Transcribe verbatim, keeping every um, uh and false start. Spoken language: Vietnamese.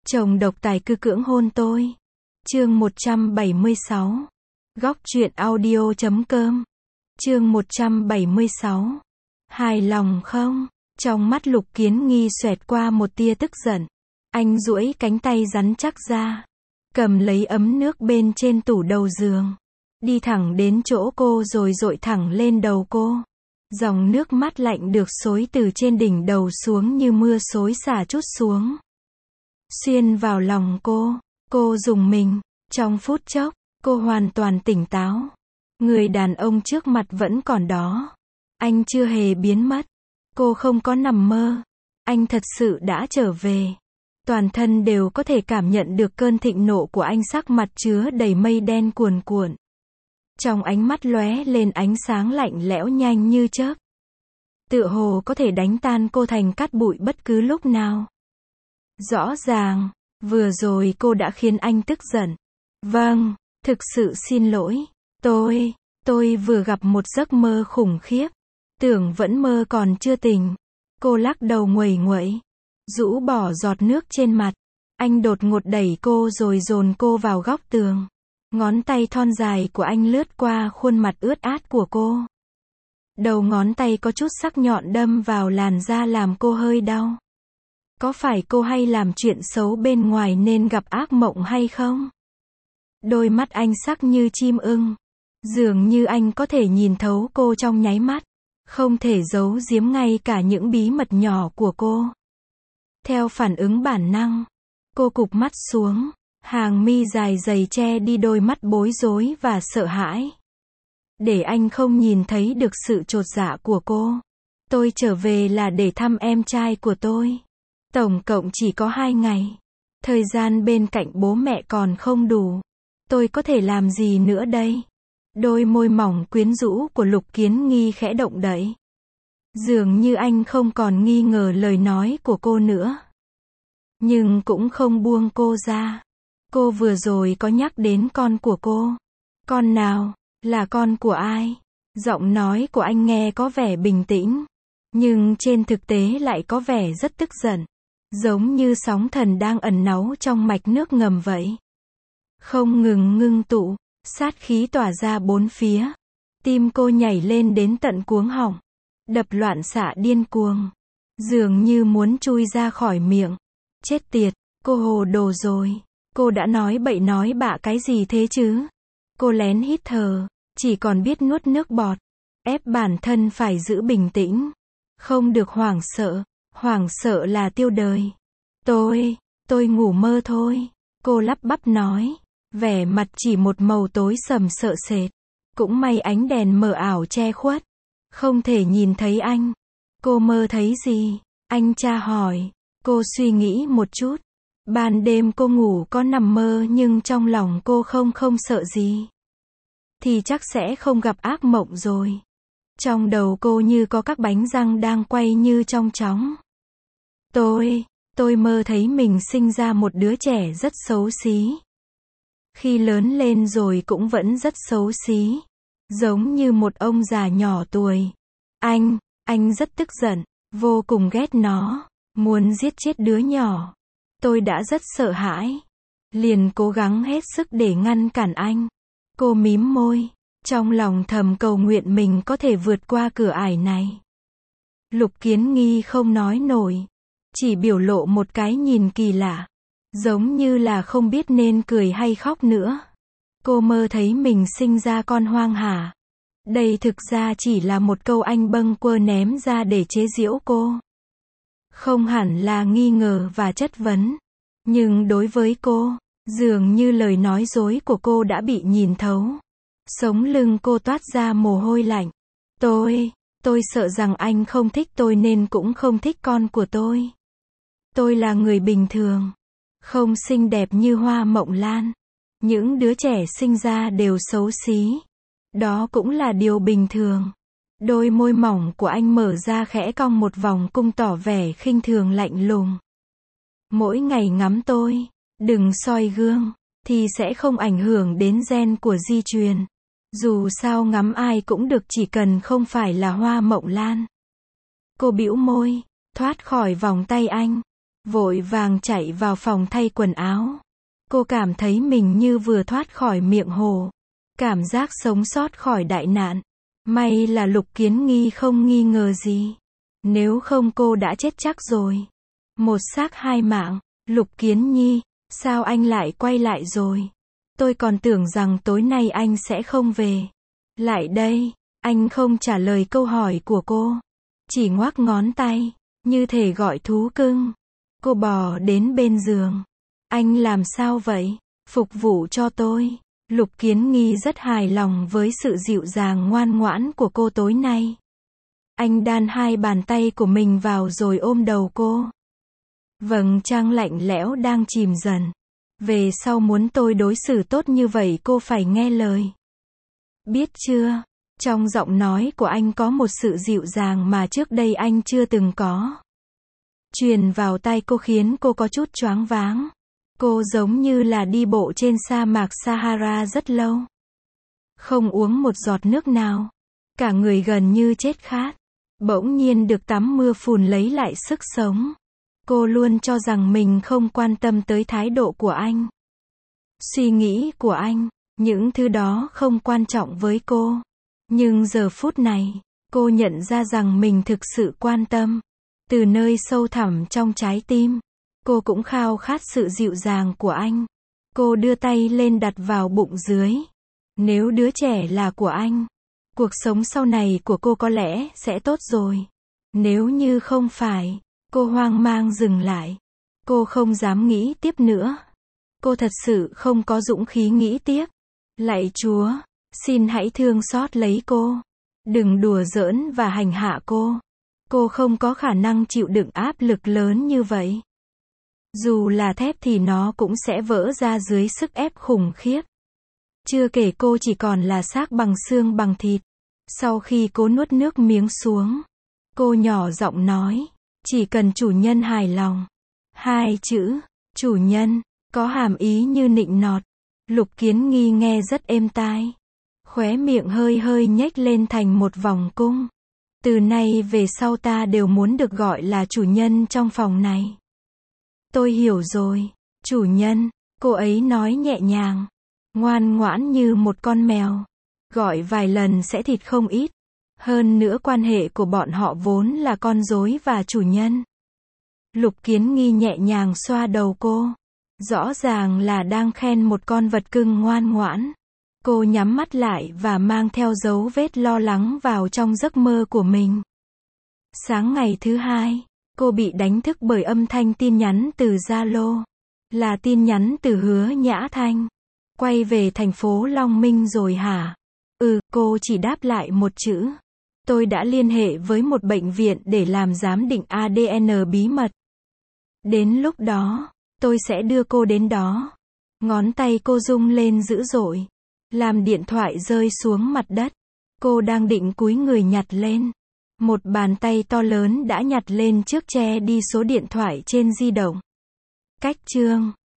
Chồng độc tài cư cưỡng hôn tôi. Chương một trăm bảy mươi sáu. Góc truyện audio chấm com. Chương một trăm bảy mươi sáu. Hài lòng không? Trong mắt Lục Kiến Nghi xoẹt qua một tia tức giận. Anh duỗi cánh tay rắn chắc ra, cầm lấy ấm nước bên trên tủ đầu giường, đi thẳng đến chỗ cô rồi dội thẳng lên đầu cô. Dòng nước mắt lạnh được xối từ trên đỉnh đầu xuống như mưa xối xả trút xuống, xuyên vào lòng cô. Cô rùng mình. Trong phút chốc, cô hoàn toàn tỉnh táo. Người đàn ông trước mặt vẫn còn đó. Anh chưa hề biến mất. Cô không có nằm mơ. Anh thật sự đã trở về. Toàn thân đều có thể cảm nhận được cơn thịnh nộ của anh, sắc mặt chứa đầy mây đen cuồn cuộn. Trong ánh mắt lóe lên ánh sáng lạnh lẽo nhanh như chớp. Tựa hồ có thể đánh tan cô thành cát bụi bất cứ lúc nào. Rõ ràng, vừa rồi cô đã khiến anh tức giận. Vâng, thực sự xin lỗi. Tôi, tôi vừa gặp một giấc mơ khủng khiếp. Tưởng vẫn mơ còn chưa tỉnh. Cô lắc đầu nguẩy nguẩy, rũ bỏ giọt nước trên mặt. Anh đột ngột đẩy cô rồi dồn cô vào góc tường. Ngón tay thon dài của anh lướt qua khuôn mặt ướt át của cô. Đầu ngón tay có chút sắc nhọn đâm vào làn da làm cô hơi đau. Có phải cô hay làm chuyện xấu bên ngoài nên gặp ác mộng hay không? Đôi mắt anh sắc như chim ưng. Dường như anh có thể nhìn thấu cô trong nháy mắt. Không thể giấu giếm ngay cả những bí mật nhỏ của cô. Theo phản ứng bản năng, cô cụp mắt xuống. Hàng mi dài dày che đi đôi mắt bối rối và sợ hãi. Để anh không nhìn thấy được sự chột dạ của cô. Tôi trở về là để thăm em trai của tôi. Tổng cộng chỉ có hai ngày. Thời gian bên cạnh bố mẹ còn không đủ. Tôi có thể làm gì nữa đây? Đôi môi mỏng quyến rũ của Lục Kiến Nghi khẽ động đậy. Dường như anh không còn nghi ngờ lời nói của cô nữa. Nhưng cũng không buông cô ra. Cô vừa rồi có nhắc đến con của cô. Con nào? Là con của ai? Giọng nói của anh nghe có vẻ bình tĩnh. Nhưng trên thực tế lại có vẻ rất tức giận. Giống như sóng thần đang ẩn náu trong mạch nước ngầm vậy. Không ngừng ngưng tụ, sát khí tỏa ra bốn phía. Tim cô nhảy lên đến tận cuống họng. Đập loạn xạ điên cuồng. Dường như muốn chui ra khỏi miệng. Chết tiệt, cô hồ đồ rồi. Cô đã nói bậy nói bạ cái gì thế chứ? Cô lén hít thở, chỉ còn biết nuốt nước bọt. Ép bản thân phải giữ bình tĩnh. Không được hoảng sợ. Hoảng sợ là tiêu đời. Tôi, tôi ngủ mơ thôi. Cô lắp bắp nói. Vẻ mặt chỉ một màu tối sầm sợ sệt. Cũng may ánh đèn mờ ảo che khuất. Không thể nhìn thấy anh. Cô mơ thấy gì? Anh tra hỏi. Cô suy nghĩ một chút. Ban đêm cô ngủ có nằm mơ nhưng trong lòng cô không không sợ gì. Thì chắc sẽ không gặp ác mộng rồi. Trong đầu cô như có các bánh răng đang quay như trong chóng. Tôi, tôi mơ thấy mình sinh ra một đứa trẻ rất xấu xí. Khi lớn lên rồi cũng vẫn rất xấu xí. Giống như một ông già nhỏ tuổi. Anh, anh rất tức giận, vô cùng ghét nó, muốn giết chết đứa nhỏ. Tôi đã rất sợ hãi. Liền cố gắng hết sức để ngăn cản anh. Cô mím môi, trong lòng thầm cầu nguyện mình có thể vượt qua cửa ải này. Lục Kiến Nghi không nói nổi. Chỉ biểu lộ một cái nhìn kỳ lạ. Giống như là không biết nên cười hay khóc nữa. Cô mơ thấy mình sinh ra con hoang hả? Đây thực ra chỉ là một câu anh bâng quơ ném ra để chế giễu cô. Không hẳn là nghi ngờ và chất vấn. Nhưng đối với cô, dường như lời nói dối của cô đã bị nhìn thấu. Sống lưng cô toát ra mồ hôi lạnh. Tôi, tôi sợ rằng anh không thích tôi nên cũng không thích con của tôi. Tôi là người bình thường. Không xinh đẹp như Hoa Mộng Lan. Những đứa trẻ sinh ra đều xấu xí. Đó cũng là điều bình thường. Đôi môi mỏng của anh mở ra khẽ cong một vòng cung tỏ vẻ khinh thường lạnh lùng. Mỗi ngày ngắm tôi, đừng soi gương, thì sẽ không ảnh hưởng đến gen của di truyền. Dù sao ngắm ai cũng được chỉ cần không phải là Hoa Mộng Lan. Cô bĩu môi, thoát khỏi vòng tay anh. vội vàng chạy vào phòng thay quần áo. Cô cảm thấy mình như vừa thoát khỏi miệng hồ. Cảm giác sống sót khỏi đại nạn. May là Lục Kiến Nghi không nghi ngờ gì. Nếu không cô đã chết chắc rồi. Một xác hai mạng. Lục Kiến Nhi, sao anh lại quay lại rồi? Tôi còn tưởng rằng tối nay anh sẽ không về. Lại đây, anh không trả lời câu hỏi của cô. Chỉ ngoắc ngón tay, như thể gọi thú cưng. Cô bò đến bên giường. Anh làm sao vậy? Phục vụ cho tôi. Lục Kiến Nghi rất hài lòng với sự dịu dàng ngoan ngoãn của cô tối nay. Anh đan hai bàn tay của mình vào rồi ôm đầu cô. Vầng trăng lạnh lẽo đang chìm dần. Về sau muốn tôi đối xử tốt như vậy cô phải nghe lời. Biết chưa? Trong giọng nói của anh có một sự dịu dàng mà trước đây anh chưa từng có. Truyền vào tai cô khiến cô có chút choáng váng. Cô giống như là đi bộ trên sa mạc Sahara rất lâu. Không uống một giọt nước nào. Cả người gần như chết khát. Bỗng nhiên được tắm mưa phùn lấy lại sức sống. Cô luôn cho rằng mình không quan tâm tới thái độ của anh. Suy nghĩ của anh, những thứ đó không quan trọng với cô. Nhưng giờ phút này, cô nhận ra rằng mình thực sự quan tâm. Từ nơi sâu thẳm trong trái tim, cô cũng khao khát sự dịu dàng của anh. Cô đưa tay lên đặt vào bụng dưới. Nếu đứa trẻ là của anh, cuộc sống sau này của cô có lẽ sẽ tốt rồi. Nếu như không phải, cô hoang mang dừng lại. Cô không dám nghĩ tiếp nữa. Cô thật sự không có dũng khí nghĩ tiếp. Lạy Chúa, xin hãy thương xót lấy cô. Đừng đùa giỡn và hành hạ cô. Cô không có khả năng chịu đựng áp lực lớn như vậy. Dù là thép thì nó cũng sẽ vỡ ra dưới sức ép khủng khiếp. Chưa kể cô chỉ còn là xác bằng xương bằng thịt. Sau khi cô nuốt nước miếng xuống, cô nhỏ giọng nói, chỉ cần chủ nhân hài lòng. Hai chữ, chủ nhân, có hàm ý như nịnh nọt. Lục Kiến Nghi nghe rất êm tai. Khóe miệng hơi hơi nhếch lên thành một vòng cung. Từ nay về sau ta đều muốn được gọi là chủ nhân trong phòng này. Tôi hiểu rồi, chủ nhân, cô ấy nói nhẹ nhàng. Ngoan ngoãn như một con mèo. Gọi vài lần sẽ thịt không ít. Hơn nữa quan hệ của bọn họ vốn là con rối và chủ nhân. Lục Kiến Nghi nhẹ nhàng xoa đầu cô. Rõ ràng là đang khen một con vật cưng ngoan ngoãn. Cô nhắm mắt lại và mang theo dấu vết lo lắng vào trong giấc mơ của mình. Sáng ngày thứ hai, cô bị đánh thức bởi âm thanh tin nhắn từ Zalo. Là tin nhắn từ Hứa Nhã Thanh. Quay về thành phố Long Minh rồi hả? Ừ, cô chỉ đáp lại một chữ. Tôi đã liên hệ với một bệnh viện để làm giám định a đê en bí mật. Đến lúc đó, tôi sẽ đưa cô đến đó. Ngón tay cô rung lên dữ dội. Làm điện thoại rơi xuống mặt đất. Cô đang định cúi người nhặt lên. Một bàn tay to lớn đã nhặt lên trước che đi số điện thoại trên di động. Cách chương